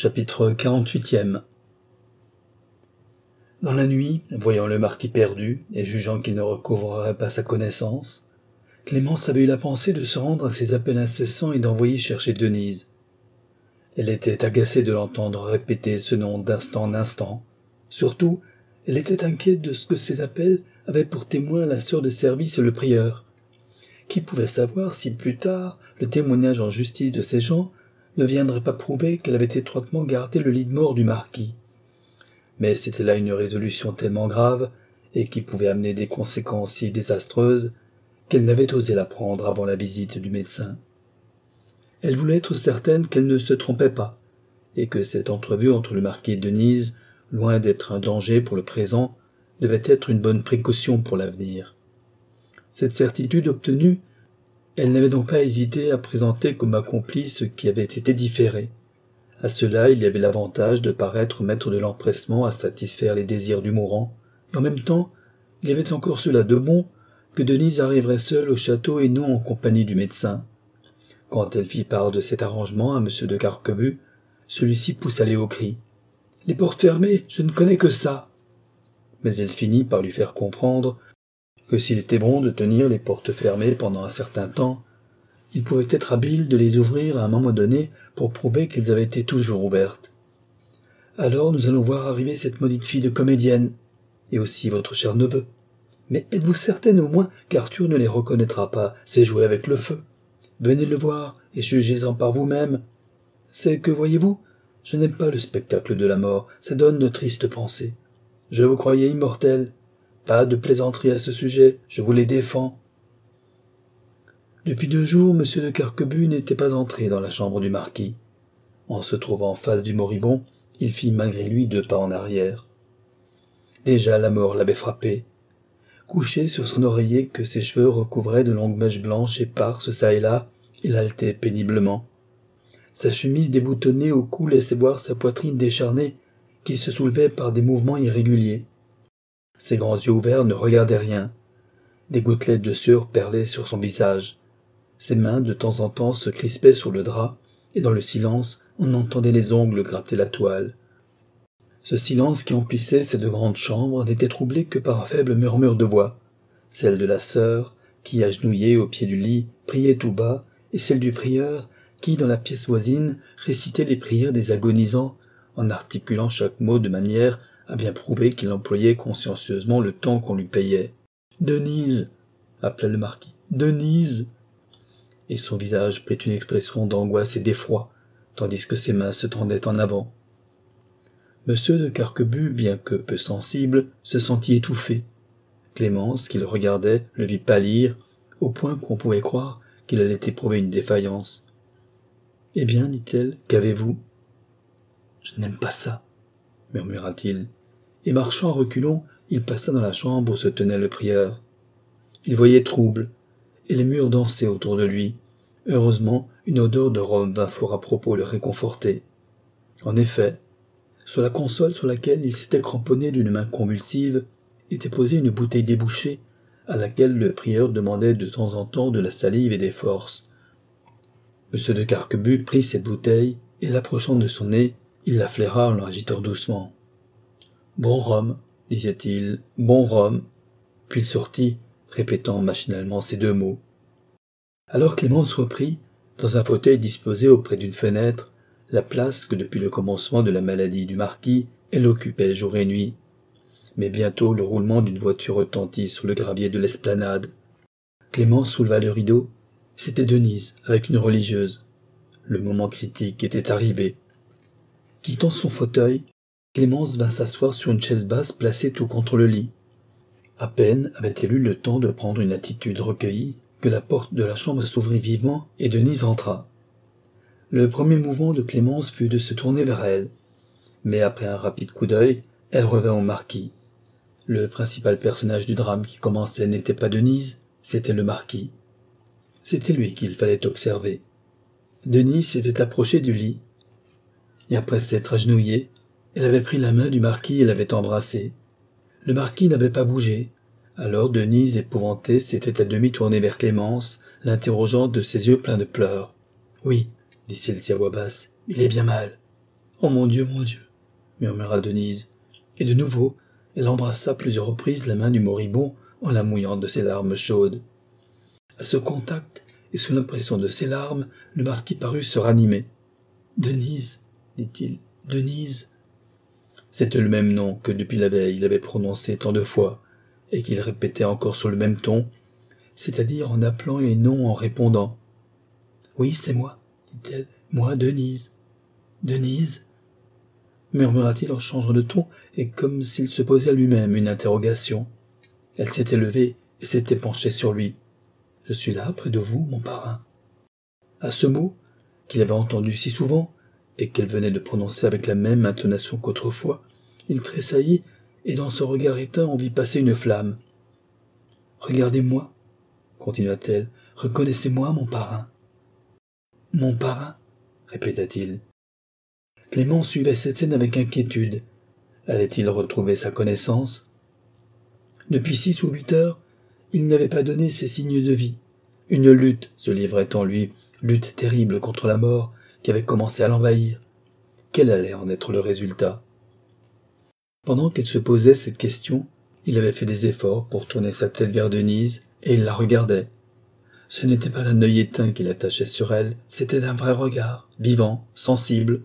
Chapitre 48e. Dans la nuit, voyant le marquis perdu et jugeant qu'il ne recouvrerait pas sa connaissance, Clémence avait eu la pensée de se rendre à ses appels incessants et d'envoyer chercher Denise. Elle était agacée de l'entendre répéter ce nom d'instant en instant. Surtout, elle était inquiète de ce que ces appels avaient pour témoin la sœur de service et le prieur. Qui pouvait savoir si plus tard le témoignage en justice de ces gens ne viendrait pas prouver qu'elle avait étroitement gardé le lit de mort du marquis. Mais c'était là une résolution tellement grave, et qui pouvait amener des conséquences si désastreuses, qu'elle n'avait osé la prendre avant la visite du médecin. Elle voulait être certaine qu'elle ne se trompait pas, et que cette entrevue entre le marquis et Denise, loin d'être un danger pour le présent, devait être une bonne précaution pour l'avenir. Cette certitude obtenue, elle n'avait donc pas hésité à présenter comme accompli ce qui avait été différé. À cela, il y avait l'avantage de paraître maître de l'empressement à satisfaire les désirs du mourant, et en même temps, il y avait encore cela de bon que Denise arriverait seule au château et non en compagnie du médecin. Quand elle fit part de cet arrangement à M. de Carquebus, celui-ci poussa les hauts cris. « Les portes fermées, je ne connais que ça !» Mais elle finit par lui faire comprendre que s'il était bon de tenir les portes fermées pendant un certain temps, il pouvait être habile de les ouvrir à un moment donné pour prouver qu'elles avaient été toujours ouvertes. « Alors nous allons voir arriver cette maudite fille de comédienne, et aussi votre cher neveu. Mais êtes-vous certaine au moins qu'Arthur ne les reconnaîtra pas, c'est jouer avec le feu. Venez le voir, et jugez-en par vous-même. C'est que, voyez-vous, je n'aime pas le spectacle de la mort, ça donne de tristes pensées. Je vous croyais immortel. Pas de plaisanterie à ce sujet, je vous les défends. » Depuis 2 jours, M. de Carquebus n'était pas entré dans la chambre du marquis. En se trouvant en face du moribond, il fit malgré lui 2 pas en arrière. Déjà la mort l'avait frappé. Couché sur son oreiller que ses cheveux recouvraient de longues mèches blanches éparses çà et là, il haletait péniblement. Sa chemise déboutonnée au cou laissait voir sa poitrine décharnée, qui se soulevait par des mouvements irréguliers. Ses grands yeux ouverts ne regardaient rien. Des gouttelettes de sueur perlaient sur son visage. Ses mains de temps en temps se crispaient sur le drap, et dans le silence, on entendait les ongles gratter la toile. Ce silence qui emplissait ces 2 grandes chambres n'était troublé que par un faible murmure de voix, celle de la sœur, qui, agenouillée au pied du lit, priait tout bas, et celle du prieur, qui, dans la pièce voisine, récitait les prières des agonisants, en articulant chaque mot de manière à bien prouver qu'il employait consciencieusement le temps qu'on lui payait. « Denise !» appela le marquis. « Denise !» Et son visage prit une expression d'angoisse et d'effroi, tandis que ses mains se tendaient en avant. M. de Carquebus, bien que peu sensible, se sentit étouffé. Clémence, qui le regardait, le vit pâlir, au point qu'on pouvait croire qu'il allait éprouver une défaillance. « Eh bien, dit-elle, qu'avez-vous ?»« Je n'aime pas ça, » murmura-t-il, et marchant à reculons, il passa dans la chambre où se tenait le prieur. Il voyait trouble, et les murs dansaient autour de lui. Heureusement, une odeur de rhum vint fort à propos le réconforter. En effet, sur la console sur laquelle il s'était cramponné d'une main convulsive, était posée une bouteille débouchée, à laquelle le prieur demandait de temps en temps de la salive et des forces. M. de Carquebus prit cette bouteille, et l'approchant de son nez, il la flaira en l'agitant doucement. « Bon rhum, disait-il, bon rhum. » Puis il sortit, répétant machinalement ces 2 mots. Alors Clémence reprit, dans un fauteuil disposé auprès d'une fenêtre, la place que depuis le commencement de la maladie du marquis, elle occupait jour et nuit. Mais bientôt le roulement d'une voiture retentit sur le gravier de l'esplanade. Clémence souleva le rideau. C'était Denise, avec une religieuse. Le moment critique était arrivé. Quittant son fauteuil, Clémence vint s'asseoir sur une chaise basse placée tout contre le lit. À peine avait-elle eu le temps de prendre une attitude recueillie que la porte de la chambre s'ouvrit vivement et Denise entra. Le premier mouvement de Clémence fut de se tourner vers elle, mais après un rapide coup d'œil, elle revint au marquis. Le principal personnage du drame qui commençait n'était pas Denise, c'était le marquis. C'était lui qu'il fallait observer. Denise s'était approchée du lit, et après s'être agenouillée, elle avait pris la main du marquis et l'avait embrassé. Le marquis n'avait pas bougé. Alors Denise, épouvantée, s'était à demi tournée vers Clémence, l'interrogeant de ses yeux pleins de pleurs. « Oui, dit celle-ci à voix basse, il est bien mal. » Oh mon Dieu, murmura Denise, et de nouveau, elle embrassa à plusieurs reprises la main du moribond en la mouillant de ses larmes chaudes. À ce contact, et sous l'impression de ses larmes, le marquis parut se ranimer. « Denise, dit-il, Denise. » C'était le même nom que depuis la veille il avait prononcé tant de fois, et qu'il répétait encore sur le même ton, c'est-à-dire en appelant et non en répondant. « Oui, c'est moi, dit-elle, moi, Denise. Denise ?» murmura-t-il en changeant de ton, et comme s'il se posait à lui-même une interrogation. Elle s'était levée et s'était penchée sur lui. « Je suis là, près de vous, mon parrain. » À ce mot, qu'il avait entendu si souvent, et qu'elle venait de prononcer avec la même intonation qu'autrefois, il tressaillit, et dans son regard éteint on vit passer une flamme. « Regardez-moi, continua-t-elle, reconnaissez-moi, mon parrain. »« Mon parrain » répéta-t-il. Clément suivait cette scène avec inquiétude. Allait-il retrouver sa connaissance? Depuis 6 ou 8 heures, il n'avait pas donné ses signes de vie. Une lutte se livrait en lui, lutte terrible contre la mort qui avait commencé à l'envahir. Quel allait en être le résultat? Pendant qu'il se posait cette question, il avait fait des efforts pour tourner sa tête vers Denise, et il la regardait. Ce n'était pas un œil éteint qu'il attachait sur elle, c'était un vrai regard, vivant, sensible.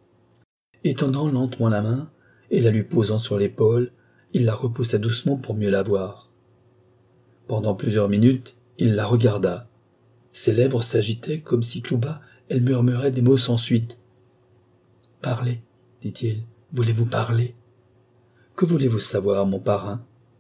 Étendant lentement la main, et la lui posant sur l'épaule, il la repoussa doucement pour mieux la voir. Pendant plusieurs minutes, il la regarda. Ses lèvres s'agitaient comme si tout bas elle murmurait des mots sans suite. « Parlez, dit-il, voulez-vous parler? Que voulez-vous savoir, mon parrain? »«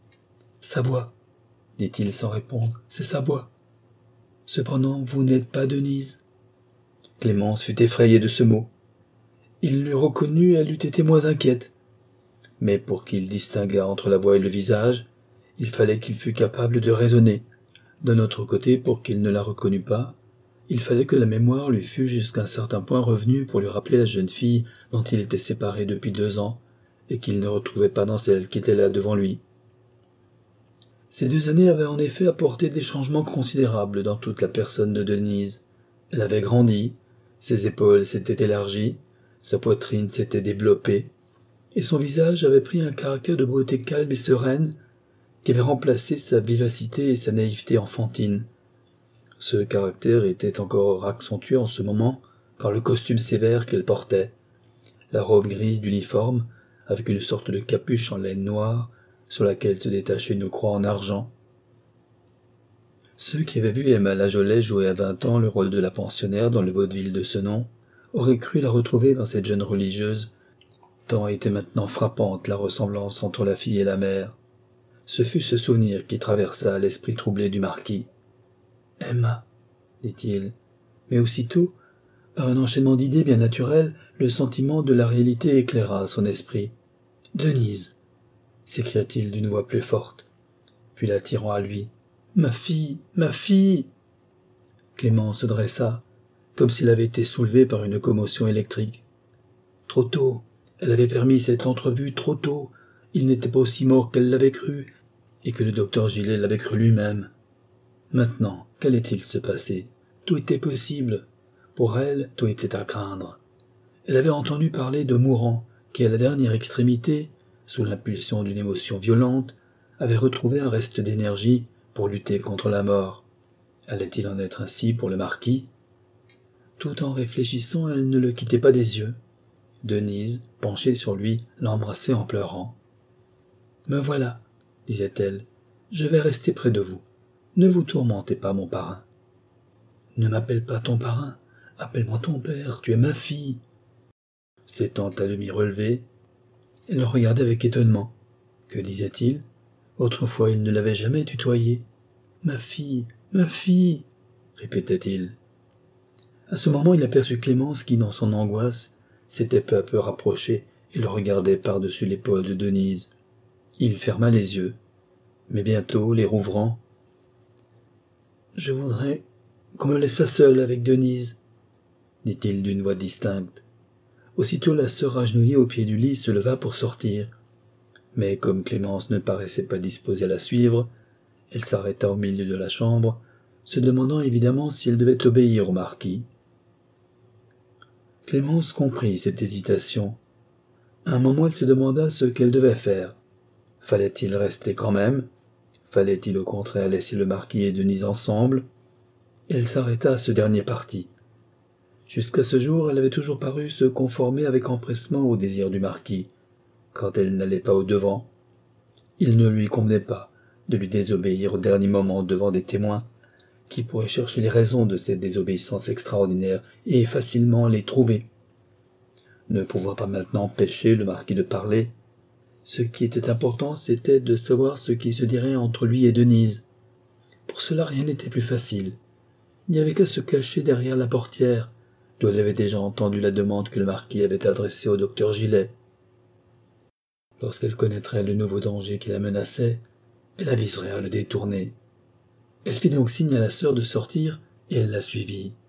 Sa voix, dit-il sans répondre, c'est sa voix. Cependant, vous n'êtes pas Denise. » Clémence fut effrayée de ce mot. Il l'eût reconnue, elle eût été moins inquiète. Mais pour qu'il distinguât entre la voix et le visage, il fallait qu'il fût capable de raisonner. D'un autre côté, pour qu'il ne la reconnût pas, il fallait que la mémoire lui fût jusqu'à un certain point revenue pour lui rappeler la jeune fille dont il était séparé depuis 2 ans et qu'il ne retrouvait pas dans celle qui était là devant lui. Ces 2 années avaient en effet apporté des changements considérables dans toute la personne de Denise. Elle avait grandi, ses épaules s'étaient élargies, sa poitrine s'était développée, et son visage avait pris un caractère de beauté calme et sereine qui avait remplacé sa vivacité et sa naïveté enfantine. Ce caractère était encore accentué en ce moment par le costume sévère qu'elle portait, la robe grise d'uniforme, avec une sorte de capuche en laine noire, sur laquelle se détachait une croix en argent. Ceux qui avaient vu Emma Lajolet jouer à 20 ans le rôle de la pensionnaire dans le vaudeville de ce nom auraient cru la retrouver dans cette jeune religieuse, tant était maintenant frappante la ressemblance entre la fille et la mère. Ce fut ce souvenir qui traversa l'esprit troublé du marquis. « Emma, dit-il, mais aussitôt, par un enchaînement d'idées bien naturelles, le sentiment de la réalité éclaira son esprit. « Denise !» s'écria-t-il d'une voix plus forte, puis l'attirant à lui. « Ma fille, ma fille !» Clément se dressa, comme s'il avait été soulevé par une commotion électrique. Trop tôt, elle avait permis cette entrevue trop tôt, il n'était pas aussi mort qu'elle l'avait cru, et que le docteur Gillet l'avait cru lui-même. Maintenant, qu'allait-il se passer? Tout était possible. Pour elle, tout était à craindre. Elle avait entendu parler de mourants qui, à la dernière extrémité, sous l'impulsion d'une émotion violente, avaient retrouvé un reste d'énergie pour lutter contre la mort. Allait-il en être ainsi pour le marquis? Tout en réfléchissant, elle ne le quittait pas des yeux. Denise, penchée sur lui, l'embrassait en pleurant. « Me voilà, disait-elle, je vais rester près de vous. Ne vous tourmentez pas, mon parrain. »« Ne m'appelle pas ton parrain, appelle-moi ton père, tu es ma fille. » S'étant à demi relevée, elle le regardait avec étonnement. Que disait-il? Autrefois il ne l'avait jamais tutoyée. « Ma fille, répétait-il. À ce moment il aperçut Clémence qui, dans son angoisse, s'était peu à peu rapprochée et le regardait par-dessus l'épaule de Denise. Il ferma les yeux, mais bientôt, les rouvrant, « Je voudrais qu'on me laissât seul avec Denise, » dit-il d'une voix distincte. Aussitôt la sœur agenouillée au pied du lit se leva pour sortir. Mais comme Clémence ne paraissait pas disposée à la suivre, elle s'arrêta au milieu de la chambre, se demandant évidemment si elle devait obéir au marquis. Clémence comprit cette hésitation. À un moment, elle se demanda ce qu'elle devait faire. Fallait-il rester quand même? Fallait-il au contraire laisser le marquis et Denise ensemble? Elle s'arrêta à ce dernier parti. Jusqu'à ce jour, elle avait toujours paru se conformer avec empressement au désir du marquis, quand elle n'allait pas au-devant. Il ne lui convenait pas de lui désobéir au dernier moment devant des témoins qui pourraient chercher les raisons de cette désobéissance extraordinaire et facilement les trouver. Ne pouvant pas maintenant empêcher le marquis de parler, ce qui était important, c'était de savoir ce qui se dirait entre lui et Denise. Pour cela, rien n'était plus facile. Il n'y avait qu'à se cacher derrière la portière, d'où elle avait déjà entendu la demande que le marquis avait adressée au docteur Gillet. Lorsqu'elle connaîtrait le nouveau danger qui la menaçait, elle aviserait à le détourner. Elle fit donc signe à la sœur de sortir, et elle la suivit.